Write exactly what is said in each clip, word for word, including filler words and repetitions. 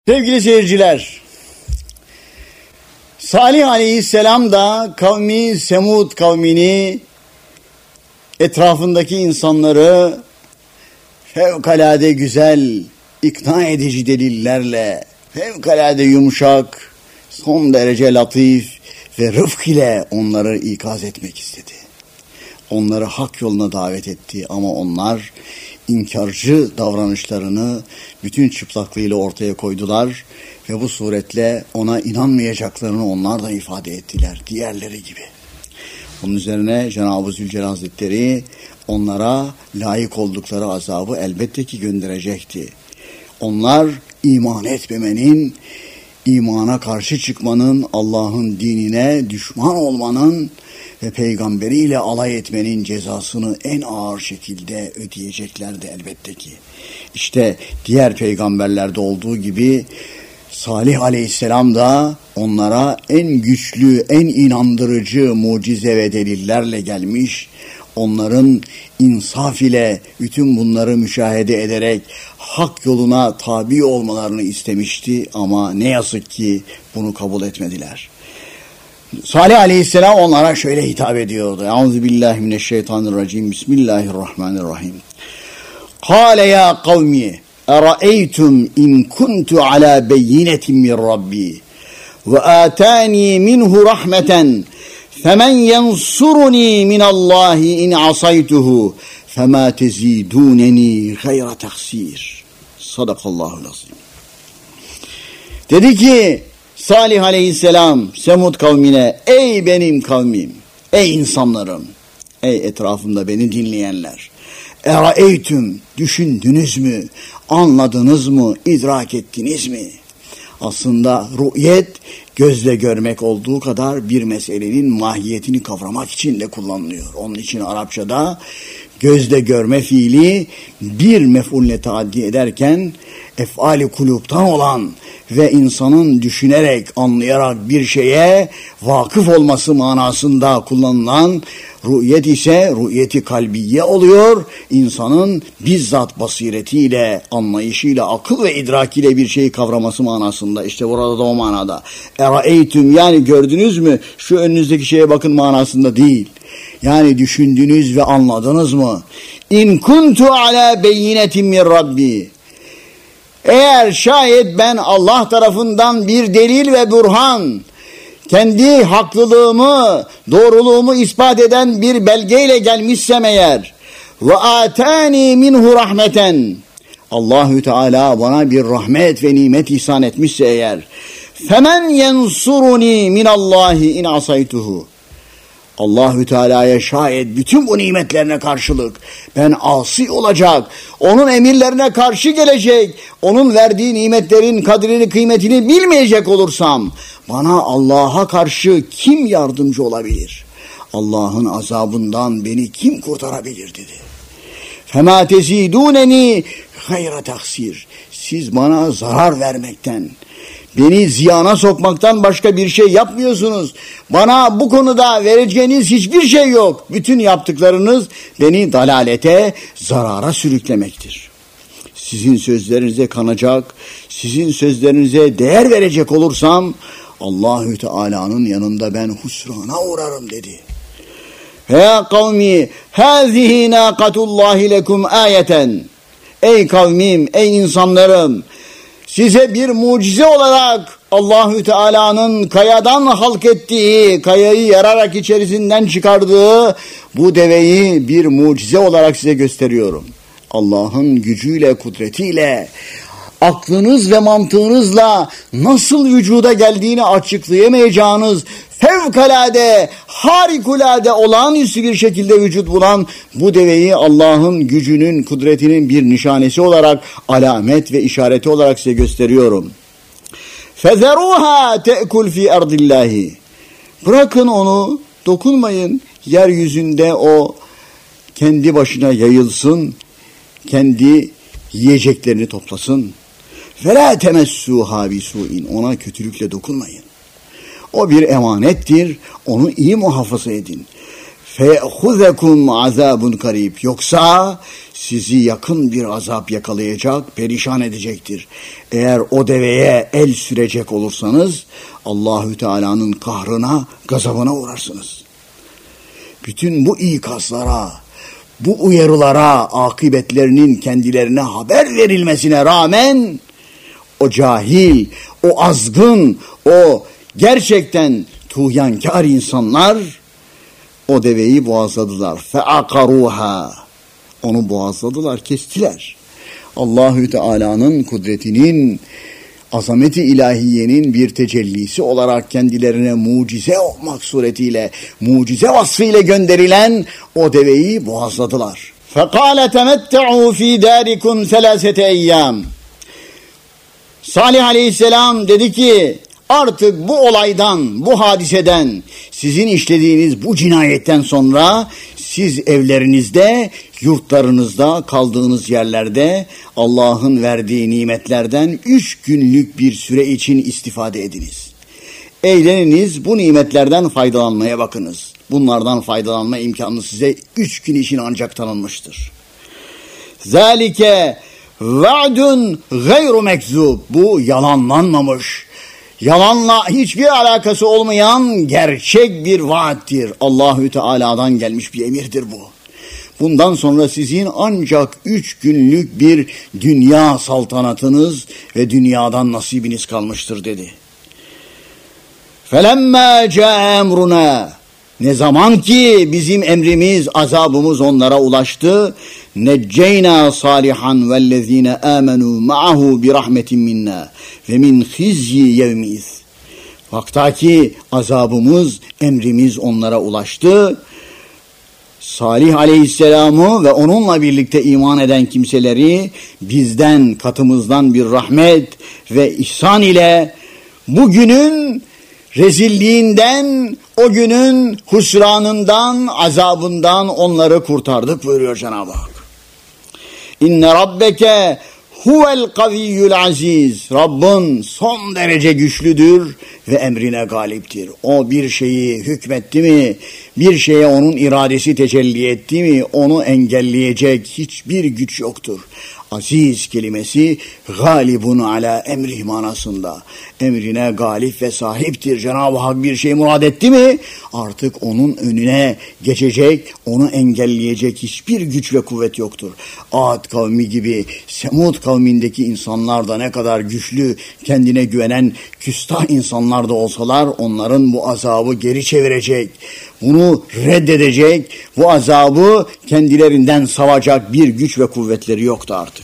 Sevgili seyirciler, Salih Aleyhisselam da kavmi Semud kavmini, etrafındaki insanları fevkalade güzel, ikna edici delillerle, fevkalade yumuşak, son derece latif ve rıfk ile onları ikaz etmek istedi. Onları hak yoluna davet etti ama onlar inkarcı davranışlarını bütün çıplaklığıyla ortaya koydular ve bu suretle ona inanmayacaklarını onlar da ifade ettiler, diğerleri gibi. Bunun üzerine Cenab-ı Zülcelal Hazretleri onlara layık oldukları azabı elbette ki gönderecekti. Onlar iman etmemenin, imana karşı çıkmanın, Allah'ın dinine düşman olmanın ve peygamberiyle alay etmenin cezasını en ağır şekilde ödeyeceklerdi elbette ki. İşte diğer peygamberlerde olduğu gibi Salih Aleyhisselam da onlara en güçlü, en inandırıcı mucize ve delillerle gelmiş. Onların insaf ile bütün bunları müşahede ederek hak yoluna tabi olmalarını istemişti ama ne yazık ki bunu kabul etmediler. Salih Aleyhisselam onlara şöyle hitap ediyordu. Euzubillahimineşşeytanirracim. Bismillahirrahmanirrahim. Kâle ya kavmi eraeytum in kuntu ala beyinetin min Rabbi ve atani minhu rahmeten femen yensuruni minallahi in asaytuhu fema teziduneni gayra taksir. Sadakallahul azim. Dedi ki Salih Aleyhisselam Semud kavmine, ey benim kavmim, ey insanlarım, ey etrafımda beni dinleyenler, eraeytüm, düşündünüz mü, anladınız mı, idrak ettiniz mi? Aslında ru'yet, gözle görmek olduğu kadar bir meselenin mahiyetini kavramak için de kullanılıyor. Onun için Arapçada gözle görme fiili bir mef'ulle taaddi ederken ef'ali kulüpten olan ve insanın düşünerek, anlayarak bir şeye vakıf olması manasında kullanılan ru'yet ise ru'yeti kalbiye oluyor. İnsanın bizzat basiretiyle, anlayışıyla, akıl ve idrakiyle bir şeyi kavraması manasında. İşte burada da o manada. Eraeytüm, yani gördünüz mü, şu önünüzdeki şeye bakın manasında değil. Yani düşündünüz ve anladınız mı? İn kuntu ala beyinetin min Rabbi. Eğer şayet ben Allah tarafından bir delil ve burhan, kendi haklılığımı, doğruluğumu ispat eden bir belgeyle gelmişsem eğer, ve atani minhu rahmeten, Allahü Teala bana bir rahmet ve nimet ihsan etmişse eğer, femen yensuruni minallahi in asaytuhu. Allahü Teala'ya şayet bütün bu nimetlerine karşılık ben asi olacak, onun emirlerine karşı gelecek, onun verdiği nimetlerin kadrini, kıymetini bilmeyecek olursam, bana Allah'a karşı kim yardımcı olabilir? Allah'ın azabından beni kim kurtarabilir dedi. فَمَا تَزِيدُونَنِي غَيْرَ تَخْسِيرٍ. Siz bana zarar vermekten, beni ziyana sokmaktan başka bir şey yapmıyorsunuz. Bana bu konuda vereceğiniz hiçbir şey yok. Bütün yaptıklarınız beni dalalete, zarara sürüklemektir. Sizin sözlerinize kanacak, sizin sözlerinize değer verecek olursam, Allahü Teala'nın yanında ben husrana uğrarım dedi. Ya kavmi, hâzihi nâkatullâhi lekum âyeten. Ey kavmim, ey insanlarım, size bir mucize olarak Allahü Teala'nın kayadan halk ettiği, kayayı yararak içerisinden çıkardığı bu deveyi bir mucize olarak size gösteriyorum. Allah'ın gücüyle, kudretiyle, aklınız ve mantığınızla nasıl vücuda geldiğini açıklayamayacağınız fevkalade, harikulade, olağanüstü bir şekilde vücut bulan bu deveyi Allah'ın gücünün, kudretinin bir nişanesi olarak, alamet ve işareti olarak size gösteriyorum. فَذَرُوهَا تَأْكُلْ فِي اَرْضِ اللّٰهِ. Bırakın onu, dokunmayın, yeryüzünde o kendi başına yayılsın, kendi yiyeceklerini toplasın. وَلَا تَمَسُّوهَا بِسُوءٍ. Ona kötülükle dokunmayın. O bir emanettir, onu iyi muhafaza edin. fe'huzekum azabun karib. Yoksa sizi yakın bir azap yakalayacak, perişan edecektir. Eğer o deveye el sürecek olursanız Allahü Teala'nın kahrına, gazabına uğrarsınız. Bütün bu ikazlara, bu uyarılara, akıbetlerinin kendilerine haber verilmesine rağmen o cahil, o azgın, o gerçekten tuğyankar insanlar o deveyi boğazladılar. Fe'akaruha. Onu boğazladılar, kestiler. Allahü Teala'nın kudretinin, azameti ilahiyenin bir tecellisi olarak kendilerine mucize olmak suretiyle, mucize vasfıyla gönderilen o deveyi boğazladılar. فَقَالَ تَمَتَّعُوا ف۪ي دَارِكُمْ ثَلَاسَةَ اَيَّامٍ. Salih Aleyhisselam dedi ki, artık bu olaydan, bu hadiseden, sizin işlediğiniz bu cinayetten sonra siz evlerinizde, yurtlarınızda, kaldığınız yerlerde Allah'ın verdiği nimetlerden üç günlük bir süre için istifade ediniz. Eğleniniz, bu nimetlerden faydalanmaya bakınız. Bunlardan faydalanma imkanı size üç gün için ancak tanınmıştır. Zalike va'dun gayru mekzub. Bu yalanlanmamış, yalanla hiçbir alakası olmayan gerçek bir vaattir. Allahü Teala'dan gelmiş bir emirdir bu. Bundan sonra sizin ancak üç günlük bir dünya saltanatınız ve dünyadan nasibiniz kalmıştır dedi. فَلَمَّا جَاءَ اَمْرُنَا. Ne zaman ki bizim emrimiz, azabımız onlara ulaştı, necceyna salihan vellezine amenu ma'ahu bi rahmetin minna ve min khizyi yevmiz. Vaktaki azabımız, emrimiz onlara ulaştı. Salih Aleyhisselam'ı ve onunla birlikte iman eden kimseleri bizden, katımızdan bir rahmet ve ihsan ile bugünün rezilliğinden, o günün husranından, azabından onları kurtardık buyuruyor Cenab-ı Hak. İnne rabbeke huvel kaviyyul aziz. Rabbin son derece güçlüdür ve emrine galiptir. O bir şeyi hükmetti mi, bir şeye onun iradesi tecelli etti mi, onu engelleyecek hiçbir güç yoktur. Aziz kelimesi galibun ala emrih manasında. Emrine galip ve sahiptir. Cenab-ı Hak bir şey murad etti mi artık onun önüne geçecek, onu engelleyecek hiçbir güç ve kuvvet yoktur. Ad kavmi gibi Semud kavmindeki insanlar da ne kadar güçlü, kendine güvenen küstah insanlar da olsalar onların bu azabı geri çevirecek, bunu reddedecek, bu azabı kendilerinden savacak bir güç ve kuvvetleri yoktu artık.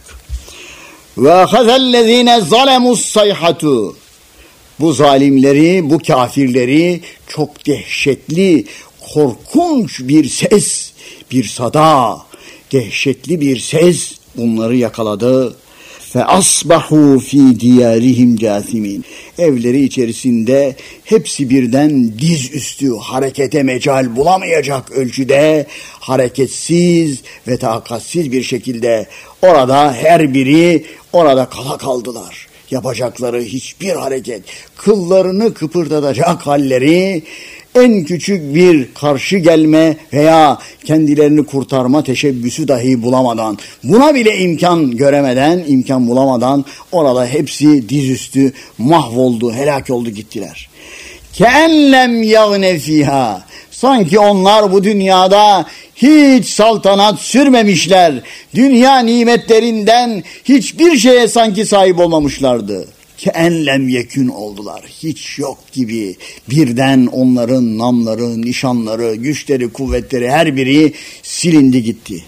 Ve ahazellezine zalemus sayhatu. Bu zalimleri, bu kafirleri çok dehşetli, korkunç bir ses, bir sada, dehşetli bir ses bunları yakaladı. Fe asbahu fi diyarihim casimin. Evleri içerisinde hepsi birden diz üstü, harekete mecal bulamayacak ölçüde hareketsiz ve takatsiz bir şekilde orada her biri orada kala kaldılar. Yapacakları hiçbir hareket, kıllarını kıpırdatacak halleri, en küçük bir karşı gelme veya kendilerini kurtarma teşebbüsü dahi bulamadan, buna bile imkan göremeden, imkan bulamadan orada hepsi dizüstü mahvoldu, helak oldu gittiler. Ke'enlem yâgne fîhâ. Sanki onlar bu dünyada hiç saltanat sürmemişler. Dünya nimetlerinden hiçbir şeye sanki sahip olmamışlardı. Ke'enlem yekün oldular. Hiç yok gibi. Birden onların namları, nişanları, güçleri, kuvvetleri her biri silindi gitti.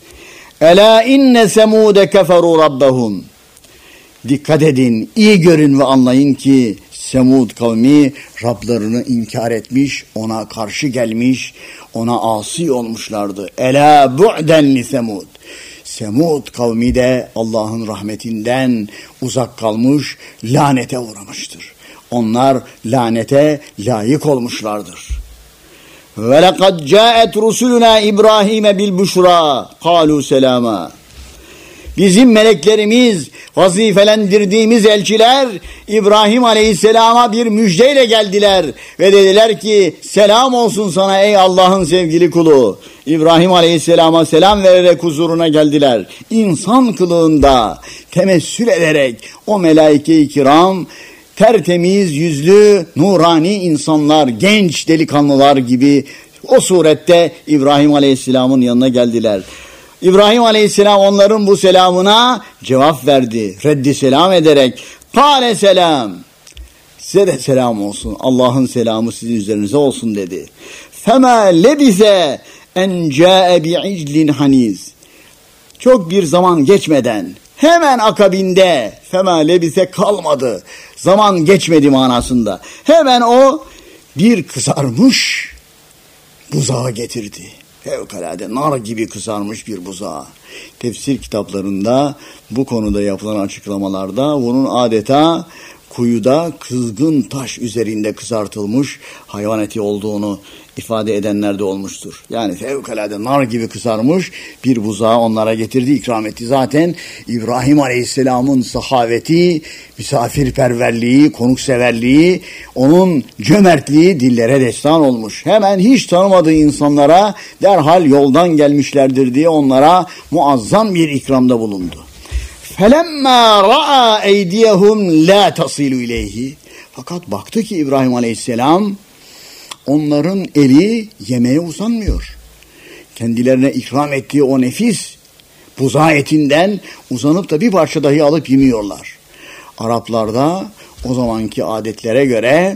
Ela inne semude keferu rabbahum. Dikkat edin, iyi görün ve anlayın ki Semud kavmi Rablarını inkar etmiş, ona karşı gelmiş, ona asi olmuşlardı. Ela bu'den li Semud. Semud kavmi de Allah'ın rahmetinden uzak kalmış, lanete uğramıştır. Onlar lanete layık olmuşlardır. Ve lekad câet rusuluna İbrahim bil buşra kâlû selâmâ. bizim meleklerimiz, vazifelendirdiğimiz elçiler İbrahim Aleyhisselam'a bir müjdeyle geldiler ve dediler ki selam olsun sana ey Allah'ın sevgili kulu. İbrahim Aleyhisselam'a selam vererek huzuruna geldiler. İnsan kılığında temessül ederek o melaike-i kiram tertemiz yüzlü nurani insanlar, genç delikanlılar gibi o surette İbrahim Aleyhisselam'ın yanına geldiler. İbrahim Aleyhisselam onların bu selamına cevap verdi. Reddi selam ederek kâle selam. Size de selam olsun. Allah'ın selamı sizin üzerinize olsun dedi. Femâ lebise en câe bi'iclin haniz. Çok bir zaman geçmeden hemen akabinde femâ lebise kalmadı. Zaman geçmedi manasında. Hemen o bir kızarmış buzağı getirdi. Fevkalade nar gibi kızarmış bir buzağı. Tefsir kitaplarında bu konuda yapılan açıklamalarda bunun adeta kuyuda kızgın taş üzerinde kızartılmış hayvan eti olduğunu ifade edenler de olmuştur. Yani fevkalade nar gibi kızarmış bir buzağı onlara getirdi, ikram etti. Zaten İbrahim Aleyhisselam'ın sahaveti, misafirperverliği, konukseverliği, onun cömertliği dillere destan olmuş. Hemen hiç tanımadığı insanlara derhal yoldan gelmişlerdir diye onlara muazzam bir ikramda bulundu. فَلَمَّا رَأَى اَيْدِيَهُمْ لَا تَصِلُ اِلَيْهِ. Fakat baktı ki İbrahim Aleyhisselam onların eli yemeğe uzanmıyor. Kendilerine ikram ettiği o nefis buzağı etinden uzanıp da bir parça dahi alıp yemiyorlar. Araplarda o zamanki adetlere göre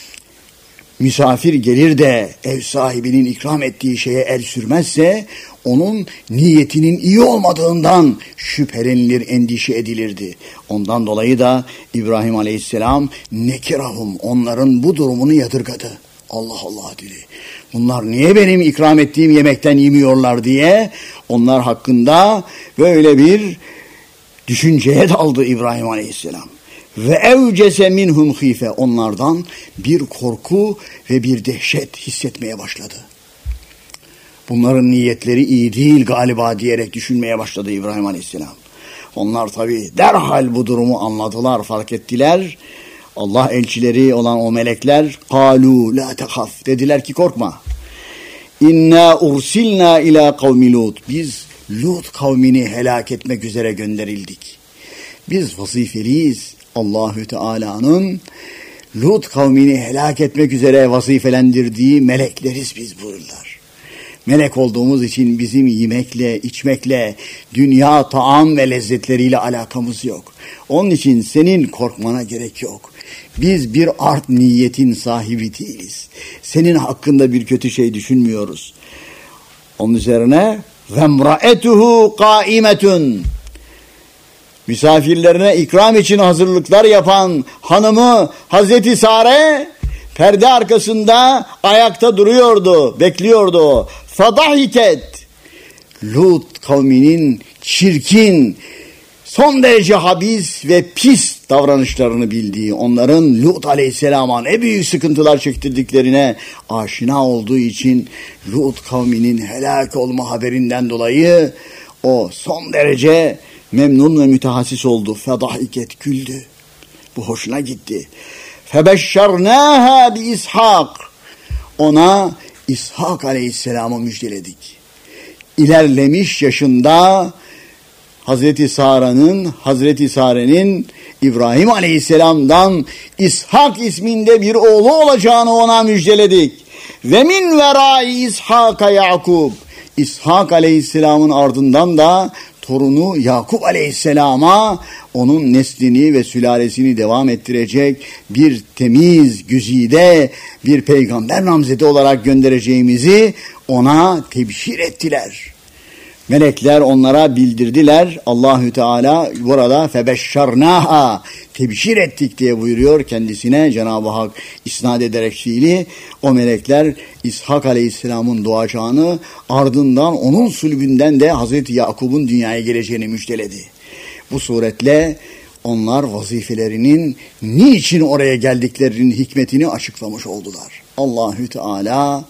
misafir gelir de ev sahibinin ikram ettiği şeye el sürmezse onun niyetinin iyi olmadığından şüphelenilir, endişe edilirdi. Ondan dolayı da İbrahim Aleyhisselam nekirahum, onların bu durumunu yadırgadı. Allah Allah dedi. Bunlar niye benim ikram ettiğim yemekten yemiyorlar diye onlar hakkında böyle bir düşünceye daldı İbrahim Aleyhisselam. Ve evcese minhum hife, onlardan bir korku ve bir dehşet hissetmeye başladı. Bunların niyetleri iyi değil galiba diyerek düşünmeye başladı İbrahim Aleyhisselam. Onlar tabii derhal bu durumu anladılar, fark ettiler. Allah elçileri olan o melekler kalu la tehaf, dediler ki korkma. İnna ursilna ila kavmi Lut. Biz Lut kavmini helak etmek üzere gönderildik. Biz vazifeliyiz. Allahü Teala'nın Lut kavmini helak etmek üzere vazifelendirdiği melekleriz biz buyurdular. Melek olduğumuz için bizim yemekle, içmekle, dünya taam ve lezzetleriyle alakamız yok. Onun için senin korkmana gerek yok. Biz bir art niyetin sahibi değiliz. Senin hakkında bir kötü şey düşünmüyoruz. Onun üzerine vemraetuhu kaimetun. Misafirlerine ikram için hazırlıklar yapan hanımı Hazreti Sare perde arkasında ayakta duruyordu, bekliyordu. Fadahiket. Lut kavminin çirkin, son derece habis ve pis davranışlarını bildiği, onların Lut Aleyhisselam'a ne büyük sıkıntılar çektirdiklerine aşina olduğu için Lut kavminin helak olma haberinden dolayı o son derece memnun ve mütehassis oldu. Fedahiket, güldü. Bu hoşuna gitti. Febeşşernâhâ bi İshak. Ona İshak Aleyhisselam'ı müjdeledik. İlerlemiş yaşında Hazreti Sara'nın, Hazreti Sare'nin İbrahim Aleyhisselam'dan İshak isminde bir oğlu olacağını ona müjdeledik. Ve min verai İshak'a Yakub. İshak Aleyhisselam'ın ardından da torunu Yakup Aleyhisselam'a onun neslini ve sülalesini devam ettirecek bir temiz, güzide bir peygamber namzeti olarak göndereceğimizi ona tebşir ettiler. Melekler onlara bildirdiler. Allahü Teala burada febeşşernâhâ, tebşir ettik diye buyuruyor kendisine Cenab-ı Hak isnad ederek fiili. O melekler İshak Aleyhisselam'ın doğacağını, ardından onun sulbünden de Hazreti Yakub'un dünyaya geleceğini müjdeledi. Bu suretle onlar vazifelerinin niçin oraya geldiklerinin hikmetini açıklamış oldular. Allahü Teala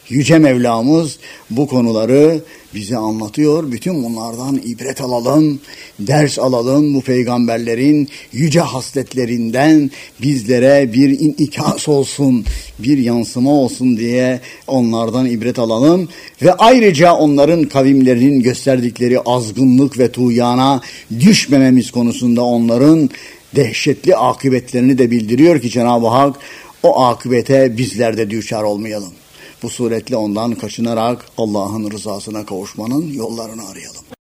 Yüce Mevlamız bu konuları bize anlatıyor. Bütün bunlardan ibret alalım, ders alalım. Bu peygamberlerin yüce hasletlerinden bizlere bir inikas olsun, bir yansıma olsun diye onlardan ibret alalım. Ve ayrıca onların kavimlerinin gösterdikleri azgınlık ve tuğyana düşmememiz konusunda onların dehşetli akıbetlerini de bildiriyor ki Cenab-ı Hak o akıbete bizler de düşer olmayalım. Bu suretle ondan kaçınarak Allah'ın rızasına kavuşmanın yollarını arayalım.